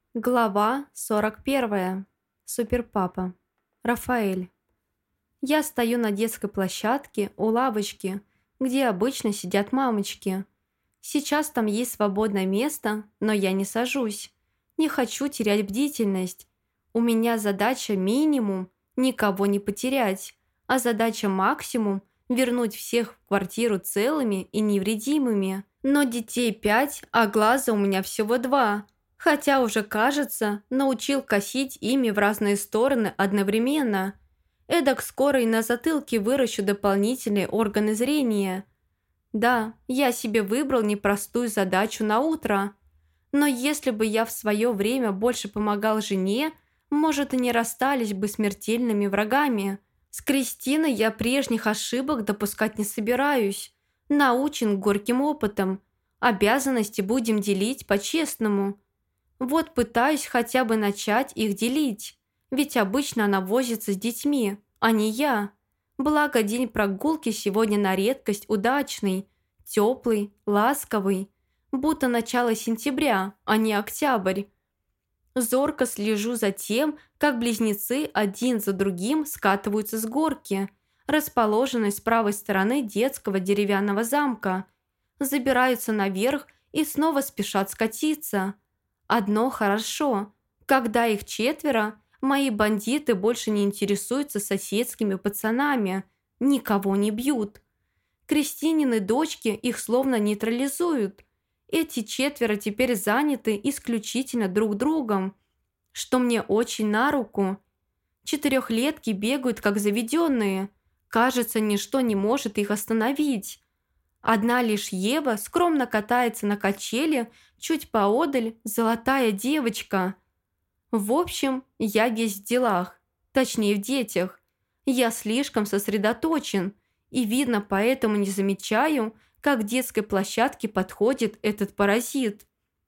Глава 41. Суперпапа. Рафаэль. Я стою на детской площадке у лавочки, где обычно сидят мамочки. Сейчас там есть свободное место, но я не сажусь. Не хочу терять бдительность. У меня задача минимум – никого не потерять, а задача максимум – вернуть всех в квартиру целыми и невредимыми. Но детей 5, а глаза у меня всего 2. Хотя уже, кажется, научил косить ими в разные стороны одновременно. Эдак скоро и на затылке выращу дополнительные органы зрения. Да, я себе выбрал непростую задачу на утро. Но если бы я в свое время больше помогал жене, может, и не расстались бы смертельными врагами. С Кристиной я прежних ошибок допускать не собираюсь. Научен горьким опытом. Обязанности будем делить по-честному. Вот пытаюсь хотя бы начать их делить. Ведь обычно она возится с детьми, а не я. Благо, день прогулки сегодня на редкость удачный, теплый, ласковый. Будто начало сентября, а не октябрь. Зорко слежу за тем, как близнецы один за другим скатываются с горки, расположенной с правой стороны детского деревянного замка. Забираются наверх и снова спешат скатиться. Одно хорошо. Когда их 4, мои бандиты больше не интересуются соседскими пацанами, никого не бьют. Кристинины дочки их словно нейтрализуют. Эти 4 теперь заняты исключительно друг другом, что мне очень на руку. 4-летки бегают как заведенные. Кажется, ничто не может их остановить. Одна лишь Ева скромно катается на качели, чуть поодаль золотая девочка. В общем, я весь в делах, точнее в детях. Я слишком сосредоточен, и видно, поэтому не замечаю, как к детской площадке подходит этот паразит.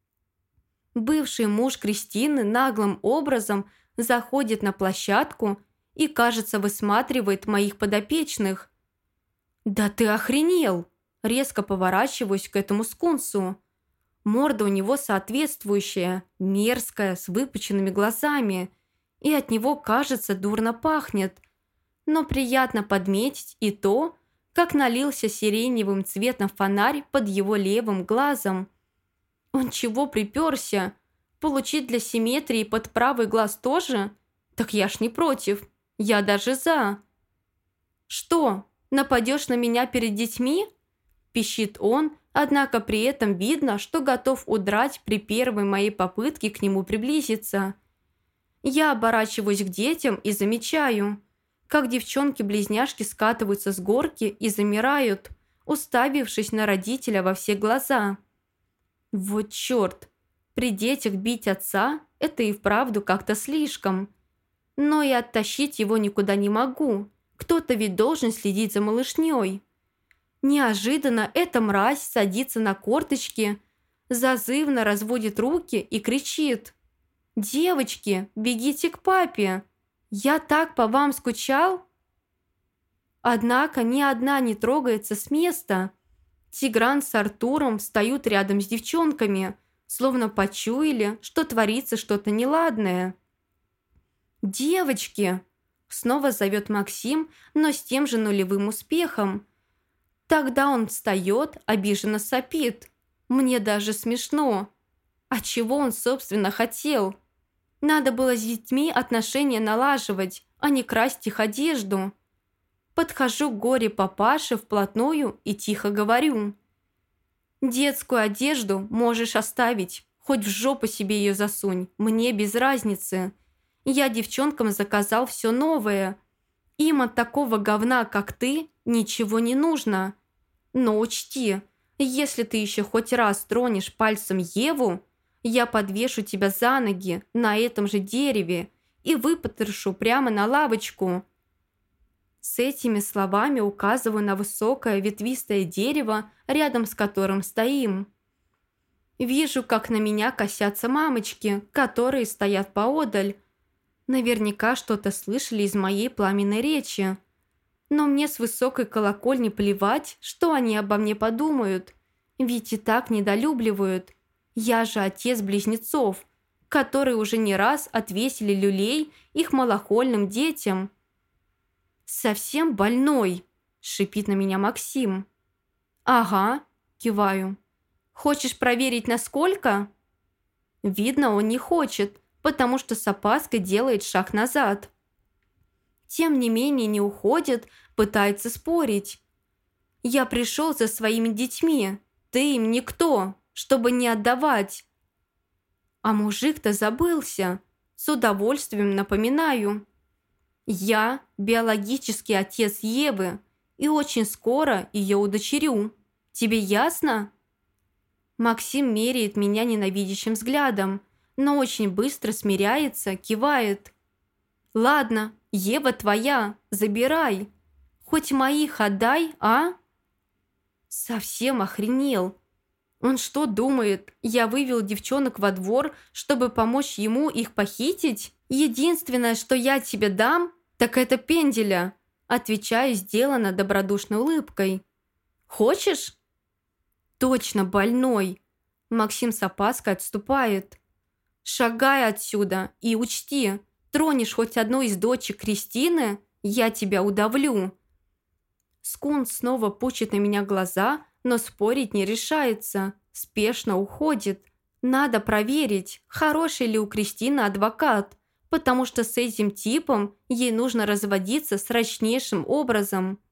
Бывший муж Кристины наглым образом заходит на площадку и, кажется, высматривает моих подопечных. «Да ты охренел!» Резко поворачиваюсь к этому скунсу. Морда у него соответствующая, мерзкая, с выпученными глазами, и от него, кажется, дурно пахнет. Но приятно подметить и то, как налился сиреневым цветом фонарь под его левым глазом. Он чего приперся? Получить для симметрии под правый глаз тоже? Так я ж не против, я даже за. «Что, нападешь на меня перед детьми?» Пищит он, однако при этом видно, что готов удрать при первой моей попытке к нему приблизиться. Я оборачиваюсь к детям и замечаю, как девчонки-близняшки скатываются с горки и замирают, уставившись на родителя во все глаза. Вот черт, при детях бить отца – это и вправду как-то слишком. Но и оттащить его никуда не могу, кто-то ведь должен следить за малышней. Неожиданно эта мразь садится на корточки, зазывно разводит руки и кричит: «Девочки, бегите к папе! Я так по вам скучал!» Однако ни одна не трогается с места. Тигран с Артуром встают рядом с девчонками, словно почуяли, что творится что-то неладное. «Девочки!» – снова зовет Максим, но с тем же нулевым успехом. Тогда он встает, обиженно сопит. Мне даже смешно. А чего он, собственно, хотел? Надо было с детьми отношения налаживать, а не красть их одежду. Подхожу к горе-папаше вплотную и тихо говорю: «Детскую одежду можешь оставить, хоть в жопу себе ее засунь, мне без разницы. Я девчонкам заказал все новое. Им от такого говна, как ты, ничего не нужно. Но учти, если ты еще хоть раз тронешь пальцем Еву, я подвешу тебя за ноги на этом же дереве и выпотрошу прямо на лавочку». С этими словами указываю на высокое ветвистое дерево, рядом с которым стоим. Вижу, как на меня косятся мамочки, которые стоят поодаль. Наверняка что-то слышали из моей пламенной речи. Но мне с высокой колокольни плевать, что они обо мне подумают. Ведь и так недолюбливают. Я же отец близнецов. которые уже не раз отвесили люлей их малохольным детям. «Совсем больной», – шипит на меня Максим. «Ага», – киваю. «Хочешь проверить, насколько?» Видно, он не хочет, потому что с опаской делает шаг назад. Тем не менее не уходит, пытается спорить. «Я пришел за своими детьми, ты им никто, чтобы не отдавать». А мужик-то забылся, с удовольствием напоминаю. «Я биологический отец Евы и очень скоро ее удочерю. Тебе ясно?» Максим меряет меня ненавидящим взглядом, но очень быстро смиряется, кивает. «Ладно, Ева твоя, забирай. Хоть моих отдай, а?» Совсем охренел. Он что думает, я вывел девчонок во двор, чтобы помочь ему их похитить? Единственное, что я тебе дам, так это пенделя. Отвечаю сделанно добродушной улыбкой. Хочешь? Точно больной. Максим с опаской отступает. Шагай отсюда и учти, тронешь хоть одну из дочек Кристины, я тебя удавлю. Скунс снова пучит на меня глаза, но спорить не решается, спешно уходит. Надо проверить, хороший ли у Кристины адвокат, потому что с этим типом ей нужно разводиться срочнейшим образом.